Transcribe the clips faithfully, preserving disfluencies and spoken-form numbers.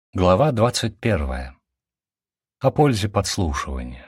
Глава двадцать первая. О пользе подслушивания.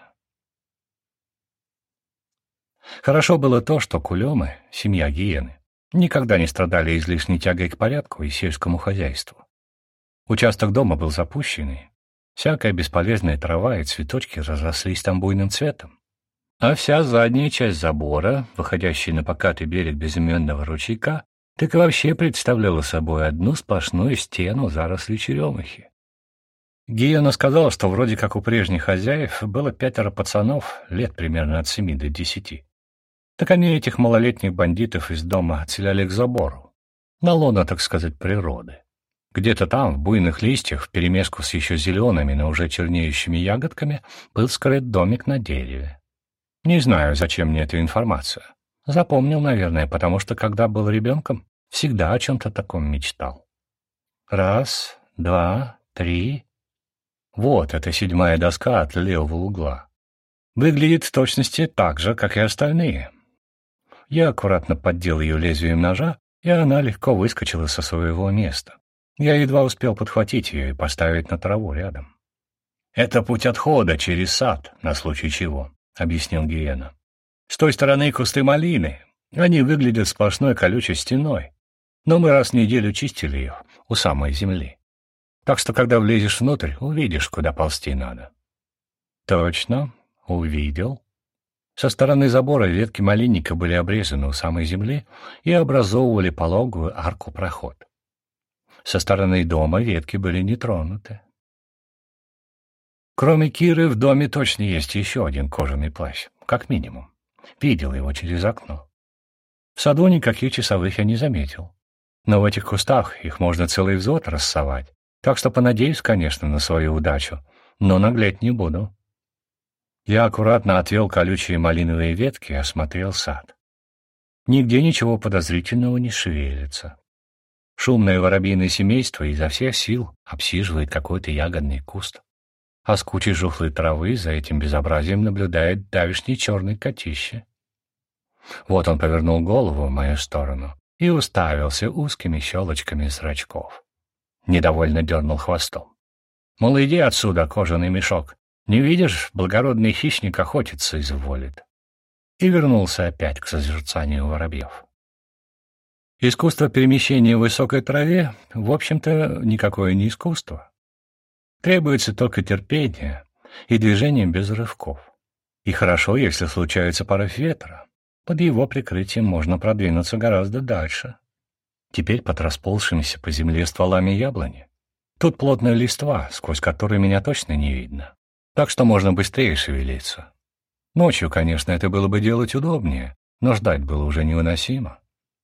Хорошо было то, что кулемы, семья Гиены, никогда не страдали излишней тягой к порядку и сельскому хозяйству. Участок дома был запущенный, всякая бесполезная трава и цветочки разрослись там буйным цветом, а вся задняя часть забора, выходящая на покатый берег безыменного ручейка, так и вообще представляла собой одну сплошную стену зарослей черемухи. Гиена сказала, что вроде как у прежних хозяев было пятеро пацанов, лет примерно от семи до десяти. Так они этих малолетних бандитов из дома отселяли к забору, на лоно, так сказать, природы. Где-то там, в буйных листьях, вперемешку с еще зелеными, но уже чернеющими ягодками, был скрыт домик на дереве. Не знаю, зачем мне эта информация. Запомнил, наверное, потому что, когда был ребенком, всегда о чем-то таком мечтал. Раз, два, три... Вот эта седьмая доска от левого угла. Выглядит в точности так же, как и остальные. Я аккуратно поддел ее лезвием ножа, и она легко выскочила со своего места. Я едва успел подхватить ее и поставить на траву рядом. «Это путь отхода через сад, на случай чего», — объяснил Гиена. «С той стороны кусты малины. Они выглядят сплошной колючей стеной. Но мы раз в неделю чистили их у самой земли. Так что, когда влезешь внутрь, увидишь, куда ползти надо». Точно, увидел. Со стороны забора ветки малинника были обрезаны у самой земли и образовывали пологую арку-проход. Со стороны дома ветки были не тронуты. Кроме Киры, в доме точно есть еще один кожаный плащ, как минимум. Видел его через окно. В саду никаких часовых я не заметил. Но в этих кустах их можно целый взвод рассовать. Так что понадеюсь, конечно, на свою удачу, но наглеть не буду. Я аккуратно отвел колючие малиновые ветки и осмотрел сад. Нигде ничего подозрительного не шевелится. Шумное воробьиное семейство изо всех сил обсиживает какой-то ягодный куст, а с кучей жухлой травы за этим безобразием наблюдает давишний черный котище. Вот он повернул голову в мою сторону и уставился узкими щелочками зрачков. Недовольно дернул хвостом. Мол, иди отсюда, кожаный мешок. Не видишь, благородный хищник охотиться изволит. И вернулся опять к созерцанию воробьев. Искусство перемещения в высокой траве, в общем-то, никакое не искусство. Требуется только терпение и движение без рывков. И хорошо, если случается порыв ветра. Под его прикрытием можно продвинуться гораздо дальше. Теперь под расползшимися по земле стволами яблони. Тут плотная листва, сквозь которую меня точно не видно. Так что можно быстрее шевелиться. Ночью, конечно, это было бы делать удобнее, но ждать было уже невыносимо.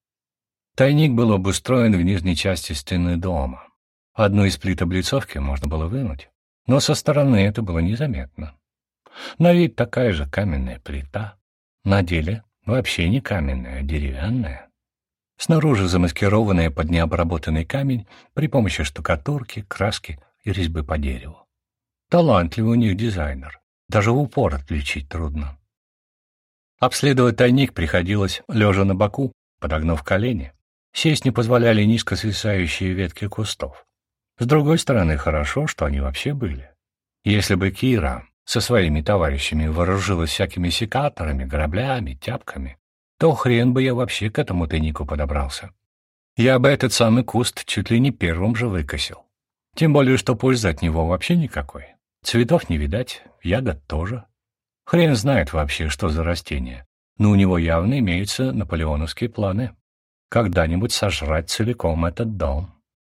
Тайник был обустроен в нижней части стены дома. Одну из плит облицовки можно было вынуть, но со стороны это было незаметно. На вид такая же каменная плита. На деле вообще не каменная, а деревянная. Снаружи замаскированная под необработанный камень при помощи штукатурки, краски и резьбы по дереву. Талантливый у них дизайнер. Даже в упор отличить трудно. Обследовать тайник приходилось лежа на боку, подогнув колени. Сесть не позволяли низко свисающие ветки кустов. С другой стороны, хорошо, что они вообще были. Если бы Кира со своими товарищами вооружилась всякими секаторами, граблями, тяпками, то хрен бы я вообще к этому тайнику подобрался. Я бы этот самый куст чуть ли не первым же выкосил. Тем более, что пользы от него вообще никакой. Цветов не видать, ягод тоже. Хрен знает вообще, что за растение, но у него явно имеются наполеоновские планы. Когда-нибудь сожрать целиком этот дом.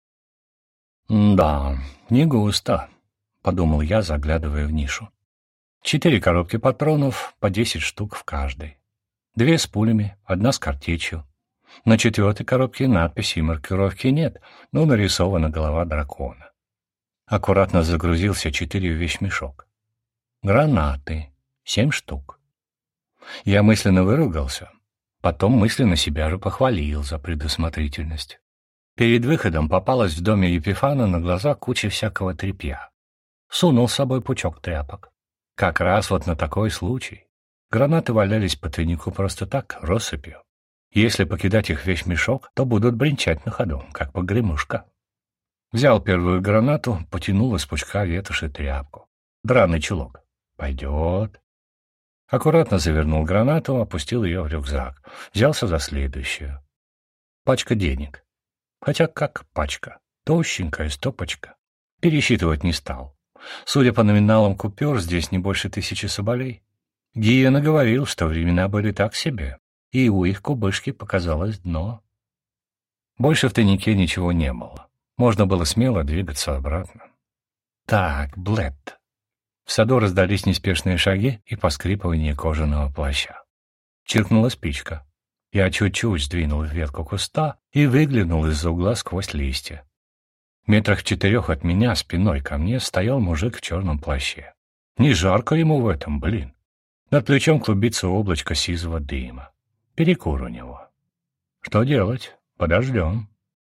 «Да, не густо», — подумал я, заглядывая в нишу. Четыре коробки патронов, по десять штук в каждой. Две с пулями, одна с картечью. На четвертой коробке надписи и маркировки нет, но нарисована голова дракона. Аккуратно загрузился четыре в вещмешок. Гранаты. Семь штук. Я мысленно выругался. Потом мысленно себя же похвалил за предусмотрительность. Перед выходом попалась в доме Епифана на глаза куча всякого тряпья. Сунул с собой пучок тряпок. Как раз вот на такой случай. Гранаты валялись по тайнику просто так, россыпью. Если покидать их в вещмешок, то будут бренчать на ходу, как погремушка. Взял первую гранату, потянул из пучка ветоши тряпку. Драный чулок. Пойдет. Аккуратно завернул гранату, опустил ее в рюкзак. Взялся за следующую. Пачка денег. Хотя как пачка? Толщенькая стопочка. Пересчитывать не стал. Судя по номиналам купюр, здесь не больше тысячи соболей. Гиена говорил, что времена были так себе, и у их кубышки показалось дно. Больше в тайнике ничего не было. Можно было смело двигаться обратно. Так, Блэд. В саду раздались неспешные шаги и поскрипывание кожаного плаща. Чиркнула спичка. Я чуть-чуть сдвинул ветку куста и выглянул из-за угла сквозь листья. Метрах в четырех от меня, спиной ко мне, стоял мужик в черном плаще. Не жарко ему в этом, блин. Над плечом клубится облачко сизого дыма. Перекур у него. Что делать? Подождем.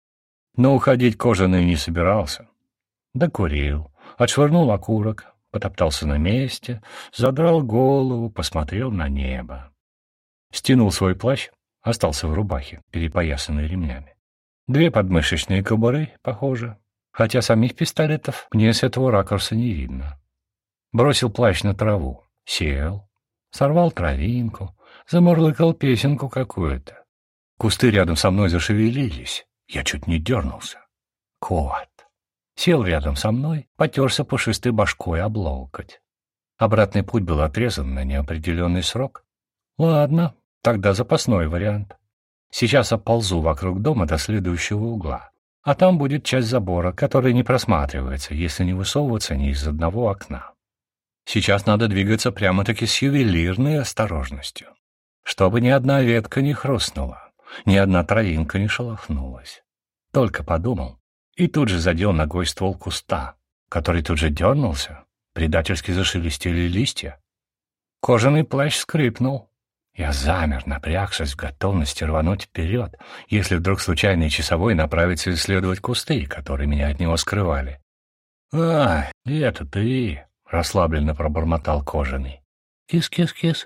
Но уходить кожаный не собирался. Докурил, отшвырнул окурок, потоптался на месте, задрал голову, посмотрел на небо. Стянул свой плащ, остался в рубахе, перепоясанной ремнями. Две подмышечные кобуры, похоже, хотя самих пистолетов мне с этого ракурса не видно. Бросил плащ на траву, сел, сорвал травинку, замурлыкал песенку какую-то. Кусты рядом со мной зашевелились, я чуть не дернулся. Кот. Сел рядом со мной, потерся пушистой башкой об локоть. Обратный путь был отрезан на неопределенный срок. Ладно, тогда запасной вариант. Сейчас оползу вокруг дома до следующего угла, а там будет часть забора, которая не просматривается, если не высовываться ни из одного окна. Сейчас надо двигаться прямо-таки с ювелирной осторожностью, чтобы ни одна ветка не хрустнула, ни одна травинка не шелохнулась. Только подумал, и тут же задел ногой ствол куста, который тут же дернулся, предательски зашелестели листья. Кожаный плащ скрипнул. Я замер, напрягшись в готовности рвануть вперед, если вдруг случайный часовой направится исследовать кусты, которые меня от него скрывали. «А, это ты!» — расслабленно пробормотал кожаный. «Кис-кис-кис».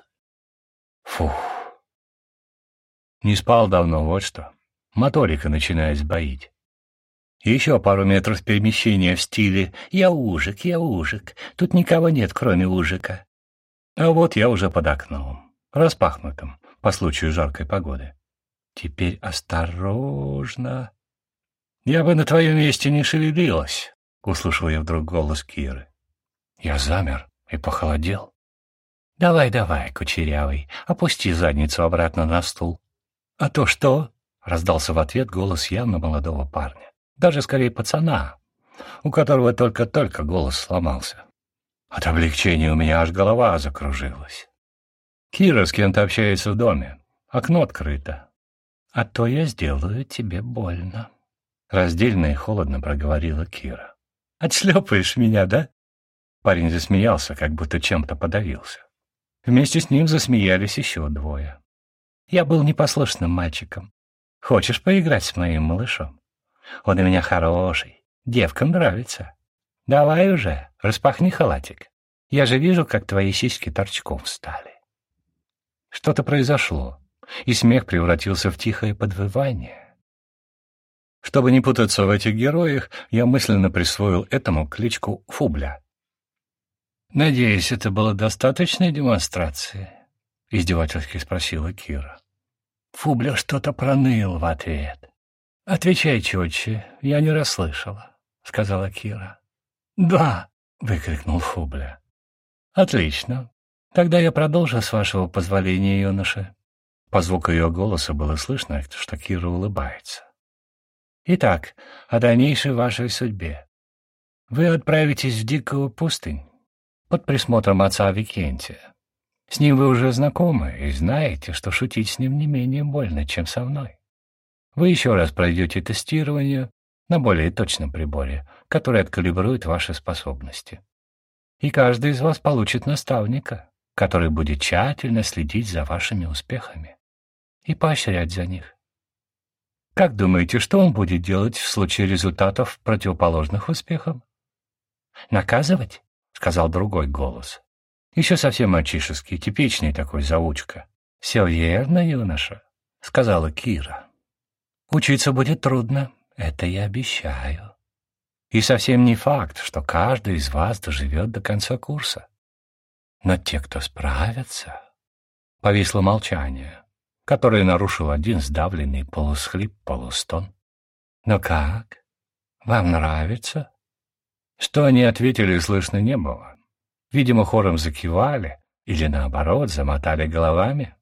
Фух. Не спал давно, вот что. Моторика начинает сбоить. Еще пару метров перемещения в стиле «Я ужик, я ужик, тут никого нет, кроме ужика». А вот я уже под окном, распахнутым по случаю жаркой погоды. Теперь осторожно. «Я бы на твоем месте не шевелилась», — услышал я вдруг голос Киры. Я замер и похолодел. «Давай, давай, кучерявый, опусти задницу обратно на стул». «А то что?» — раздался в ответ голос явно молодого парня. Даже скорее пацана, у которого только-только голос сломался. От облегчения у меня аж голова закружилась. Кира с кем-то общается в доме. Окно открыто. «А то я сделаю тебе больно», — раздельно и холодно проговорила Кира. «Отшлепаешь меня, да?» Парень засмеялся, как будто чем-то подавился. Вместе с ним засмеялись еще двое. «Я был непослушным мальчиком. Хочешь поиграть с моим малышом? Он у меня хороший, девкам нравится. Давай уже, распахни халатик. Я же вижу, как твои сиськи торчком встали». Что-то произошло, и смех превратился в тихое подвывание. Чтобы не путаться в этих героях, я мысленно присвоил этому кличку Фубля. «Надеюсь, это было достаточной демонстрацией?» — издевательски спросила Кира. Фубля что-то проныл в ответ. «Отвечай четче, я не расслышала», — сказала Кира. «Да!» — выкрикнул Фубля. «Отлично. Тогда я продолжу, с вашего позволения, юноша». По звуку ее голоса было слышно, что Кира улыбается. «Итак, о дальнейшей вашей судьбе. Вы отправитесь в дикую пустынь под присмотром отца Викентия. С ним вы уже знакомы и знаете, что шутить с ним не менее больно, чем со мной. Вы еще раз пройдете тестирование на более точном приборе, который откалибрует ваши способности. И каждый из вас получит наставника, который будет тщательно следить за вашими успехами и поощрять за них. Как думаете, что он будет делать в случае результатов, противоположных успехам? «Наказывать?» — сказал другой голос. Еще совсем мальчишеский, типичный такой заучка. «Все верно, юноша», — сказала Кира. «Учиться будет трудно, это я обещаю. И совсем не факт, что каждый из вас доживет до конца курса. Но те, кто справятся... Повисло молчание, которое нарушил один сдавленный полусхлип, полустон. «Ну как? Вам нравится?» Что они ответили, слышно не было. Видимо, хором закивали или, наоборот, замотали головами.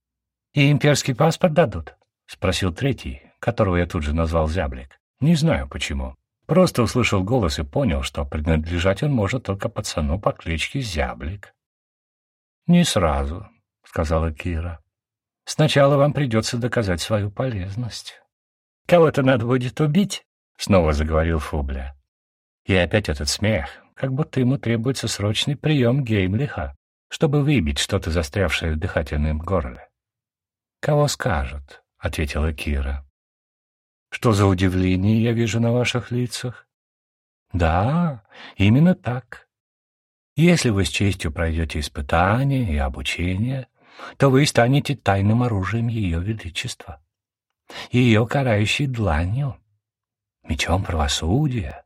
«И имперский паспорт дадут?» — спросил третий, которого я тут же назвал Зяблик. Не знаю почему. Просто услышал голос и понял, что принадлежать он может только пацану по кличке Зяблик. «Не сразу», — сказала Кира. «Сначала вам придется доказать свою полезность». «Кого-то надо будет убить?» — снова заговорил Фубля. И опять этот смех, как будто ему требуется срочный прием Геймлиха, чтобы выбить что-то застрявшее в дыхательном горле. «Кого скажут?» — ответила Кира. «Что за удивление я вижу на ваших лицах?» «Да, именно так. Если вы с честью пройдете испытания и обучение, то вы станете тайным оружием Ее Величества, ее карающей дланью, мечом правосудия,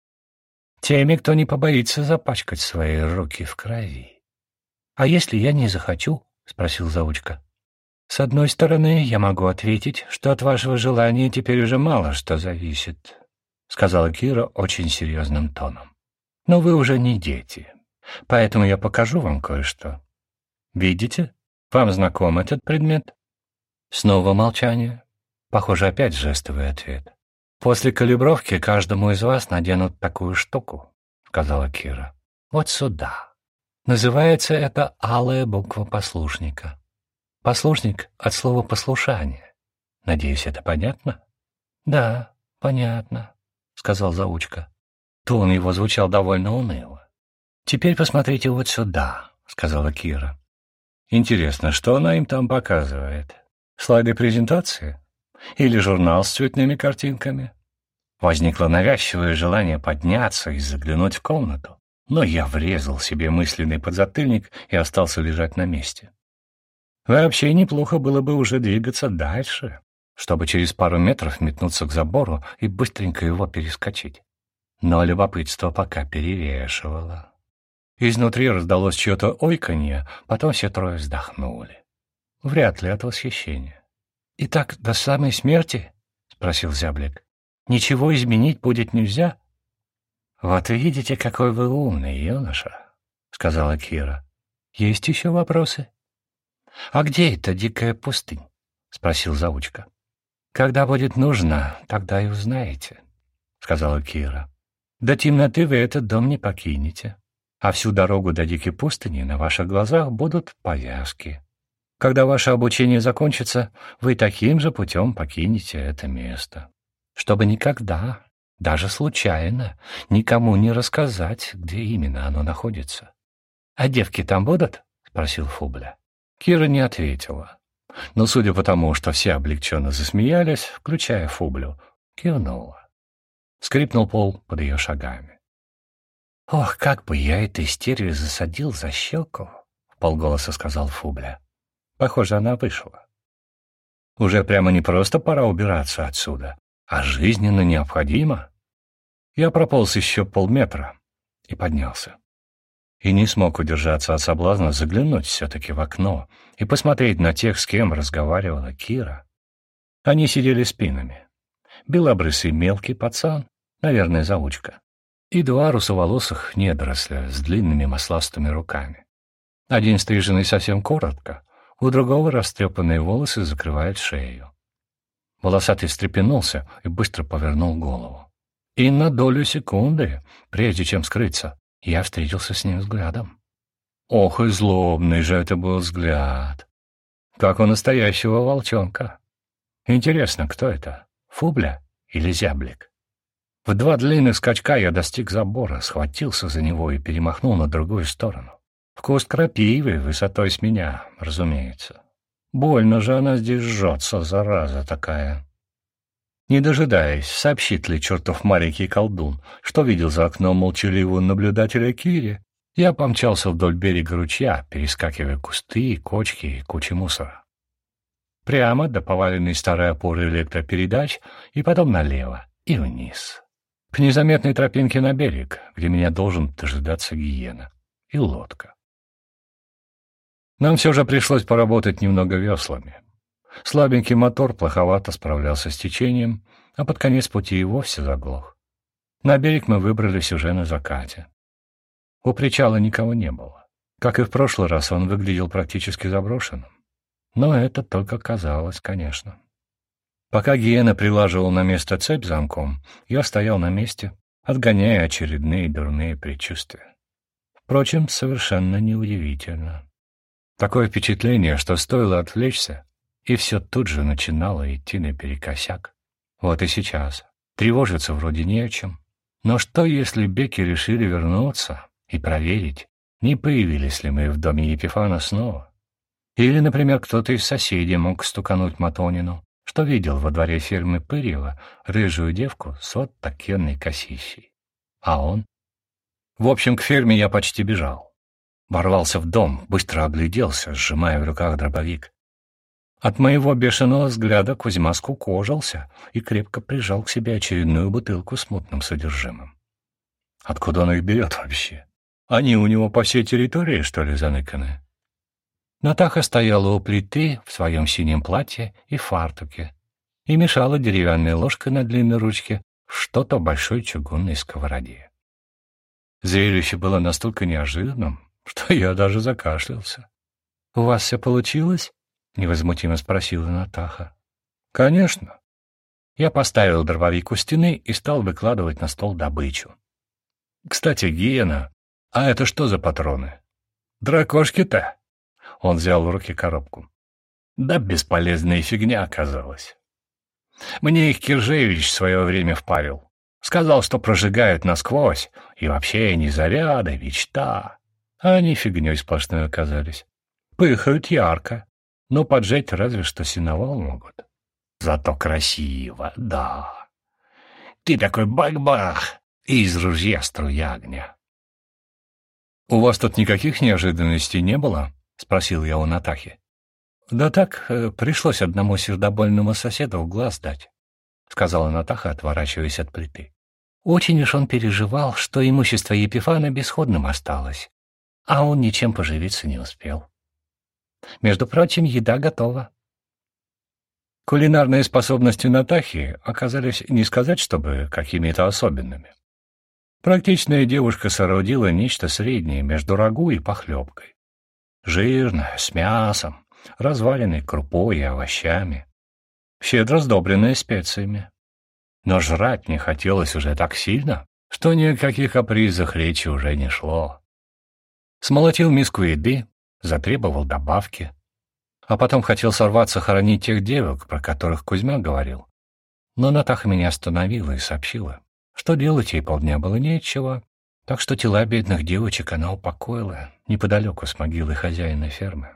теми, кто не побоится запачкать свои руки в крови. «А если я не захочу?» — спросил заучка. «С одной стороны, я могу ответить, что от вашего желания теперь уже мало что зависит», — сказала Кира очень серьезным тоном. «Но вы уже не дети, поэтому я покажу вам кое-что. Видите? Вам знаком этот предмет?» Снова молчание. Похоже, опять жестовый ответ. «После калибровки каждому из вас наденут такую штуку», — сказала Кира. «Вот сюда. Называется это алая буква послушника. Послушник от слова послушание. Надеюсь, это понятно?» «Да, понятно», — сказал заучка. Тон его звучал довольно уныло. «Теперь посмотрите вот сюда», — сказала Кира. «Интересно, что она им там показывает? Слайды презентации? Или журнал с цветными картинками?» Возникло навязчивое желание подняться и заглянуть в комнату, но я врезал себе мысленный подзатыльник и остался лежать на месте. Вообще неплохо было бы уже двигаться дальше, чтобы через пару метров метнуться к забору и быстренько его перескочить. Но любопытство пока перевешивало. Изнутри раздалось чье-то ойканье, потом все трое вздохнули. Вряд ли от восхищения. «И так до самой смерти?» — спросил Зяблик. «Ничего изменить будет нельзя?» «Вот видите, какой вы умный, юноша», — сказала Кира. «Есть еще вопросы?» «А где эта дикая пустынь?» — спросил заучка. «Когда будет нужно, тогда и узнаете», — сказала Кира. «До темноты вы этот дом не покинете, а всю дорогу до дикой пустыни на ваших глазах будут повязки. Когда ваше обучение закончится, вы таким же путем покинете это место, чтобы никогда, даже случайно, никому не рассказать, где именно оно находится». «А девки там будут?» — спросил Фубля. Кира не ответила, но, судя по тому, что все облегченно засмеялись, включая Фублю, кивнула. Скрипнул пол под ее шагами. «Ох, как бы я этой стерве засадил за щеку!» — вполголоса сказал Фубля. Похоже, она вышла. Уже прямо не просто пора убираться отсюда, а жизненно необходимо. Я прополз еще полметра и поднялся. И не смог удержаться от соблазна заглянуть все-таки в окно и посмотреть на тех, с кем разговаривала Кира. Они сидели спинами. Белобрысый мелкий пацан, наверное, заучка, и два русоволосых недоросля с длинными масластыми руками. Один стриженный совсем коротко, у другого растрепанные волосы закрывают шею. Волосатый встрепенулся и быстро повернул голову. И на долю секунды, прежде чем скрыться, я встретился с ним взглядом. Ох, и злобный же это был взгляд. Как у настоящего волчонка. Интересно, кто это, Фубля или Зяблик? В два длинных скачка я достиг забора, схватился за него и перемахнул на другую сторону. В куст крапивы, высотой с меня, разумеется. Больно же она здесь жжется, зараза такая. Не дожидаясь, сообщит ли чертов маленький колдун, что видел за окном молчаливого наблюдателя Кири, я помчался вдоль берега ручья, перескакивая кусты, кочки и кучи мусора. Прямо до поваленной старой опоры электропередач и потом налево и вниз. к незаметной тропинке на берег, где меня должен дожидаться гиена, и лодка. Нам все же пришлось поработать немного веслами. Слабенький мотор плоховато справлялся с течением, а под конец пути и вовсе заглох. На берег мы выбрались уже на закате. У причала никого не было. Как и в прошлый раз, он выглядел практически заброшенным. Но это только казалось, конечно. Пока гиена прилаживал на место цепь замком, я стоял на месте, отгоняя очередные дурные предчувствия. Впрочем, совершенно неудивительно. Такое впечатление, что стоило отвлечься, и все тут же начинало идти наперекосяк. Вот и сейчас. Тревожиться вроде не о чем. Но что, если беки решили вернуться и проверить, не появились ли мы в доме Епифана снова? Или, например, кто-то из соседей мог стукануть Матонину, что видел во дворе фермы Пырьева рыжую девку с вот такенной косищей. А он? В общем, к ферме я почти бежал. Ворвался в дом, быстро огляделся, сжимая в руках дробовик. От моего бешеного взгляда Кузьма скукожился и крепко прижал к себе очередную бутылку с мутным содержимым. Откуда он их берет вообще? Они у него по всей территории, что ли, заныканы? Натаха стояла у плиты в своем синем платье и фартуке и мешала деревянной ложкой на длинной ручке что-то в большой чугунной сковороде. Зрелище было настолько неожиданным, что я даже закашлялся. — У вас все получилось? — невозмутимо спросила Натаха. — Конечно. Я поставил дробовик у стены и стал выкладывать на стол добычу. — Кстати, гиена, а это что за патроны? — Дракошки-то. Он взял в руки коробку. Да бесполезная фигня оказалась. Мне их Киржевич в свое время впарил. Сказал, что прожигают насквозь, и вообще не заряды, мечта. А они фигней сплошной оказались. Пыхают ярко, но поджечь разве что сеновал могут. Зато красиво, да. Ты такой бах-бах, и из ружья струя огня. — У вас тут никаких неожиданностей не было? — спросил я у Натахи. — Да так, пришлось одному сердобольному соседу в глаз дать, — сказала Натаха, отворачиваясь от плиты. Очень уж он переживал, что имущество Епифана бесходным осталось, а он ничем поживиться не успел. Между прочим, еда готова. Кулинарные способности Натахи оказались не сказать, чтобы какими-то особенными. Практичная девушка соорудила нечто среднее между рагу и похлебкой. Жирное, с мясом, разваленной крупой и овощами, щедро сдобренное специями. Но жрать мне хотелось уже так сильно, что ни о каких капризах речи уже не шло. Смолотил миску еды, затребовал добавки, а потом хотел сорваться хоронить тех девок, про которых Кузьма говорил. Но Натаха меня остановила и сообщила, что делать ей полдня было нечего, так что тела бедных девочек она упокоила неподалеку с могилой хозяина фермы.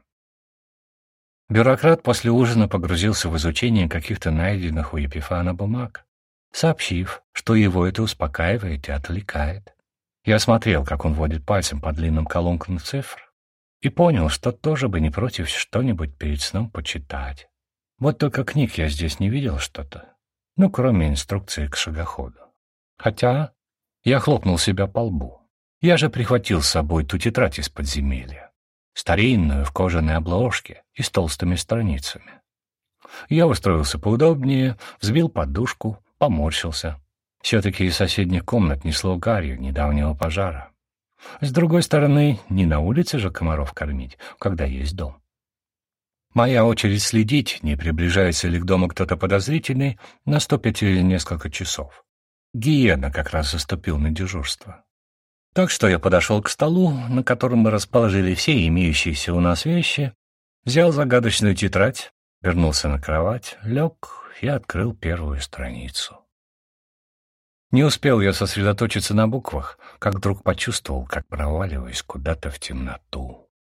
Бюрократ после ужина погрузился в изучение каких-то найденных у Епифана бумаг, сообщив, что его это успокаивает и отвлекает. Я смотрел, как он водит пальцем по длинным колонкам цифр, и понял, что тоже бы не против что-нибудь перед сном почитать. Вот только книг я здесь не видел что-то, ну, кроме инструкции к шагоходу. Хотя я хлопнул себя по лбу. Я же прихватил с собой ту тетрадь из подземелья, старинную, в кожаной обложке и с толстыми страницами. Я устроился поудобнее, взбил подушку, поморщился. Все-таки из соседних комнат несло гарью недавнего пожара. С другой стороны, не на улице же комаров кормить, когда есть дом. Моя очередь следить, не приближается ли к дому кто-то подозрительный, наступит через несколько часов. Гиена как раз заступил на дежурство. Так что я подошел к столу, на котором мы расположили все имеющиеся у нас вещи, взял загадочную тетрадь, вернулся на кровать, лег и открыл первую страницу. Не успел я сосредоточиться на буквах, как вдруг почувствовал, как проваливаюсь куда-то в темноту.